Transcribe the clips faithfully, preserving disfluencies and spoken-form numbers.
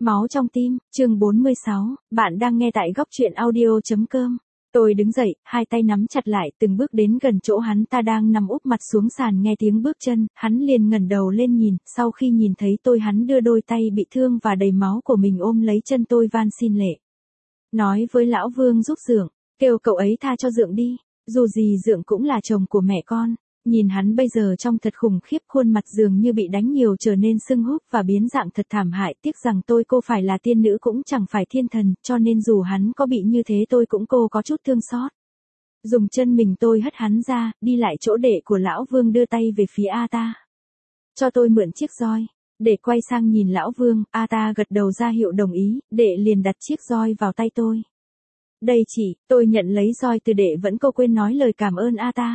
Máu trong tim, chương bốn mươi sáu, bạn đang nghe tại góc truyện audio.com. Tôi đứng dậy, hai tay nắm chặt lại, từng bước đến gần chỗ hắn ta đang nằm úp mặt xuống sàn, nghe tiếng bước chân, hắn liền ngẩng đầu lên nhìn, sau khi nhìn thấy tôi hắn đưa đôi tay bị thương và đầy máu của mình ôm lấy chân tôi van xin lệ. Nói với lão Vương giúp Dượng, kêu cậu ấy tha cho Dượng đi, dù gì Dượng cũng là chồng của mẹ con. Nhìn hắn bây giờ trông thật khủng khiếp, khuôn mặt dường như bị đánh nhiều trở nên sưng húp và biến dạng thật thảm hại, tiếc rằng tôi cô phải là tiên nữ cũng chẳng phải thiên thần, cho nên dù hắn có bị như thế tôi cũng cô có chút thương xót. Dùng chân mình tôi hất hắn ra, đi lại chỗ đệ của lão Vương đưa tay về phía A ta. Cho tôi mượn chiếc roi. Đệ quay sang nhìn lão Vương, A ta gật đầu ra hiệu đồng ý, đệ liền đặt chiếc roi vào tay tôi. Đây chị, tôi nhận lấy roi từ đệ vẫn cô quên nói lời cảm ơn A ta.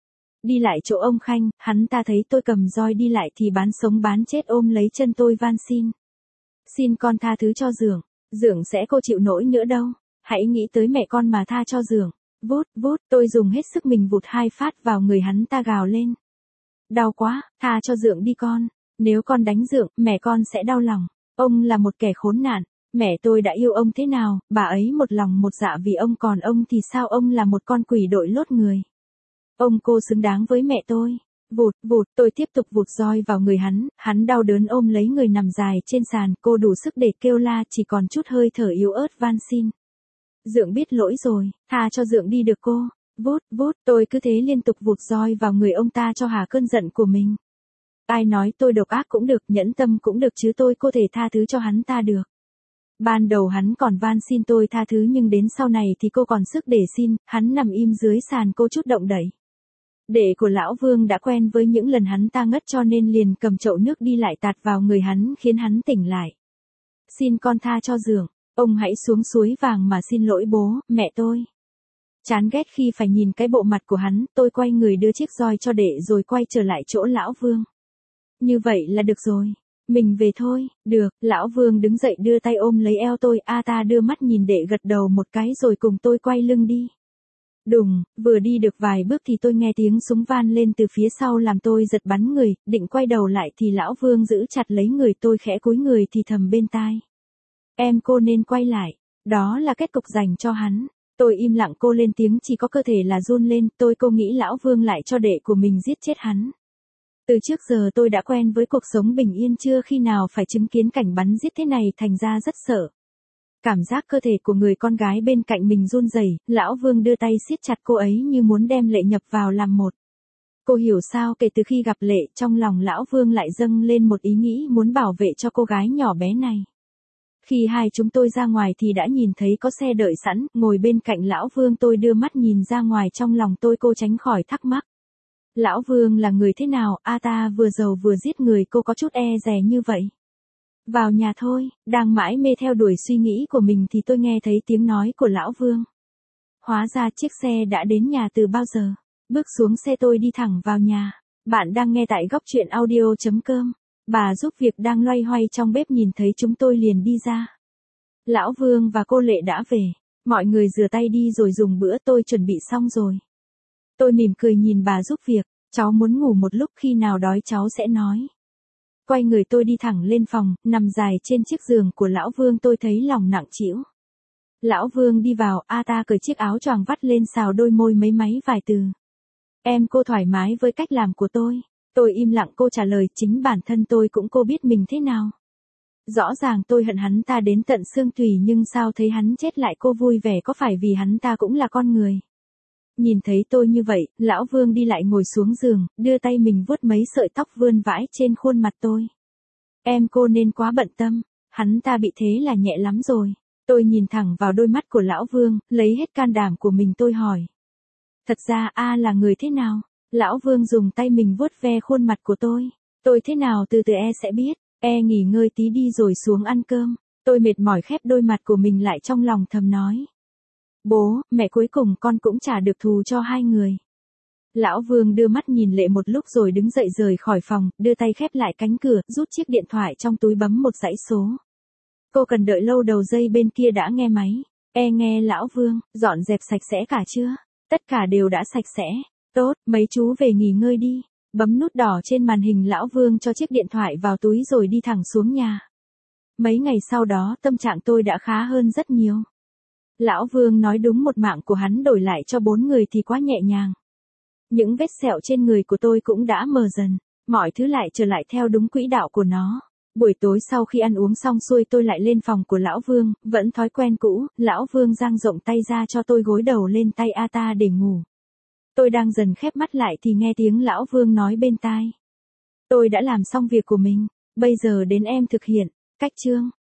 Đi lại chỗ ông Khanh, hắn ta thấy tôi cầm roi đi lại thì bán sống bán chết ôm lấy chân tôi van xin. Xin con tha thứ cho Dượng, Dượng sẽ cô chịu nổi nữa đâu, hãy nghĩ tới mẹ con mà tha cho Dượng. Vút, vút, tôi dùng hết sức mình vụt hai phát vào người hắn ta gào lên. Đau quá, tha cho Dượng đi con, nếu con đánh Dượng, mẹ con sẽ đau lòng. Ông là một kẻ khốn nạn, mẹ tôi đã yêu ông thế nào, bà ấy một lòng một dạ vì ông, còn ông thì sao, ông là một con quỷ đội lốt người. Ông cô xứng đáng với mẹ tôi. Vụt, vụt, tôi tiếp tục vụt roi vào người hắn, hắn đau đớn ôm lấy người nằm dài trên sàn, cô đủ sức để kêu la, chỉ còn chút hơi thở yếu ớt van xin. Dượng biết lỗi rồi, tha cho Dượng đi được cô. Vút, vút, tôi cứ thế liên tục vụt roi vào người ông ta cho hả cơn giận của mình. Ai nói tôi độc ác cũng được, nhẫn tâm cũng được chứ, tôi có thể tha thứ cho hắn ta được. Ban đầu hắn còn van xin tôi tha thứ nhưng đến sau này thì cô còn sức để xin, hắn nằm im dưới sàn cô chút động đẩy. Đệ của lão Vương đã quen với những lần hắn ta ngất cho nên liền cầm chậu nước đi lại tạt vào người hắn khiến hắn tỉnh lại. Xin con tha cho Dượng, ông hãy xuống suối vàng mà xin lỗi bố, mẹ tôi. Chán ghét khi phải nhìn cái bộ mặt của hắn, tôi quay người đưa chiếc roi cho đệ rồi quay trở lại chỗ lão Vương. Như vậy là được rồi, mình về thôi. Được, lão Vương đứng dậy đưa tay ôm lấy eo tôi, A ta đưa mắt nhìn đệ gật đầu một cái rồi cùng tôi quay lưng đi. Đùng, vừa đi được vài bước thì tôi nghe tiếng súng van lên từ phía sau làm tôi giật bắn người, định quay đầu lại thì lão Vương giữ chặt lấy người tôi, khẽ cúi người thì thầm bên tai. Em cô nên quay lại, đó là kết cục dành cho hắn. Tôi im lặng, cô lên tiếng chỉ có cơ thể là run lên, tôi cô nghĩ lão Vương lại cho đệ của mình giết chết hắn. Từ trước giờ tôi đã quen với cuộc sống bình yên, chưa khi nào phải chứng kiến cảnh bắn giết thế này, thành ra rất sợ. Cảm giác cơ thể của người con gái bên cạnh mình run rẩy, lão Vương đưa tay siết chặt cô ấy như muốn đem Lệ nhập vào làm một. Cô hiểu sao, kể từ khi gặp Lệ, trong lòng lão Vương lại dâng lên một ý nghĩ muốn bảo vệ cho cô gái nhỏ bé này. Khi hai chúng tôi ra ngoài thì đã nhìn thấy có xe đợi sẵn, ngồi bên cạnh lão Vương, tôi đưa mắt nhìn ra ngoài, trong lòng tôi cô tránh khỏi thắc mắc. Lão Vương là người thế nào, A ta vừa giàu vừa giết người, cô có chút e dè như vậy. Vào nhà thôi, đang mãi mê theo đuổi suy nghĩ của mình thì tôi nghe thấy tiếng nói của lão Vương. Hóa ra chiếc xe đã đến nhà từ bao giờ. Bước xuống xe tôi đi thẳng vào nhà. Bạn đang nghe tại góc truyện audio.com. Bà giúp việc đang loay hoay trong bếp nhìn thấy chúng tôi liền đi ra. Lão Vương và cô Lệ đã về. Mọi người rửa tay đi rồi dùng bữa, tôi chuẩn bị xong rồi. Tôi mỉm cười nhìn bà giúp việc, cháu muốn ngủ một lúc, khi nào đói cháu sẽ nói. Quay người tôi đi thẳng lên phòng, nằm dài trên chiếc giường của lão Vương, tôi thấy lòng nặng trĩu. Lão Vương đi vào, A ta cởi chiếc áo choàng vắt lên, xào đôi môi mấy máy vài từ. Em cô thoải mái với cách làm của tôi. Tôi im lặng, cô trả lời, chính bản thân tôi cũng cô biết mình thế nào. Rõ ràng tôi hận hắn ta đến tận xương tủy nhưng sao thấy hắn chết lại cô vui vẻ, có phải vì hắn ta cũng là con người. Nhìn thấy tôi như vậy, lão Vương đi lại ngồi xuống giường, đưa tay mình vuốt mấy sợi tóc vươn vãi trên khuôn mặt tôi. Em cô nên quá bận tâm, hắn ta bị thế là nhẹ lắm rồi. Tôi nhìn thẳng vào đôi mắt của lão Vương, lấy hết can đảm của mình tôi hỏi. Thật ra A là người thế nào? Lão Vương dùng tay mình vuốt ve khuôn mặt của tôi. Tôi thế nào từ từ e sẽ biết, e nghỉ ngơi tí đi rồi xuống ăn cơm. Tôi mệt mỏi khép đôi mặt của mình lại, trong lòng thầm nói. Bố, mẹ, cuối cùng con cũng trả được thù cho hai người. Lão Vương đưa mắt nhìn Lệ một lúc rồi đứng dậy rời khỏi phòng, đưa tay khép lại cánh cửa, rút chiếc điện thoại trong túi bấm một dãy số. Cô cần đợi lâu, đầu dây bên kia đã nghe máy. E nghe lão Vương, dọn dẹp sạch sẽ cả chưa? Tất cả đều đã sạch sẽ. Tốt, mấy chú về nghỉ ngơi đi. Bấm nút đỏ trên màn hình, lão Vương cho chiếc điện thoại vào túi rồi đi thẳng xuống nhà. Mấy ngày sau đó tâm trạng tôi đã khá hơn rất nhiều. Lão Vương nói đúng, một mạng của hắn đổi lại cho bốn người thì quá nhẹ nhàng. Những vết sẹo trên người của tôi cũng đã mờ dần, mọi thứ lại trở lại theo đúng quỹ đạo của nó. Buổi tối sau khi ăn uống xong xuôi tôi lại lên phòng của Lão Vương, vẫn thói quen cũ, Lão Vương dang rộng tay ra cho tôi gối đầu lên tay a ta để ngủ. Tôi đang dần khép mắt lại thì nghe tiếng Lão Vương nói bên tai. Tôi đã làm xong việc của mình, bây giờ đến em thực hiện. Cách chương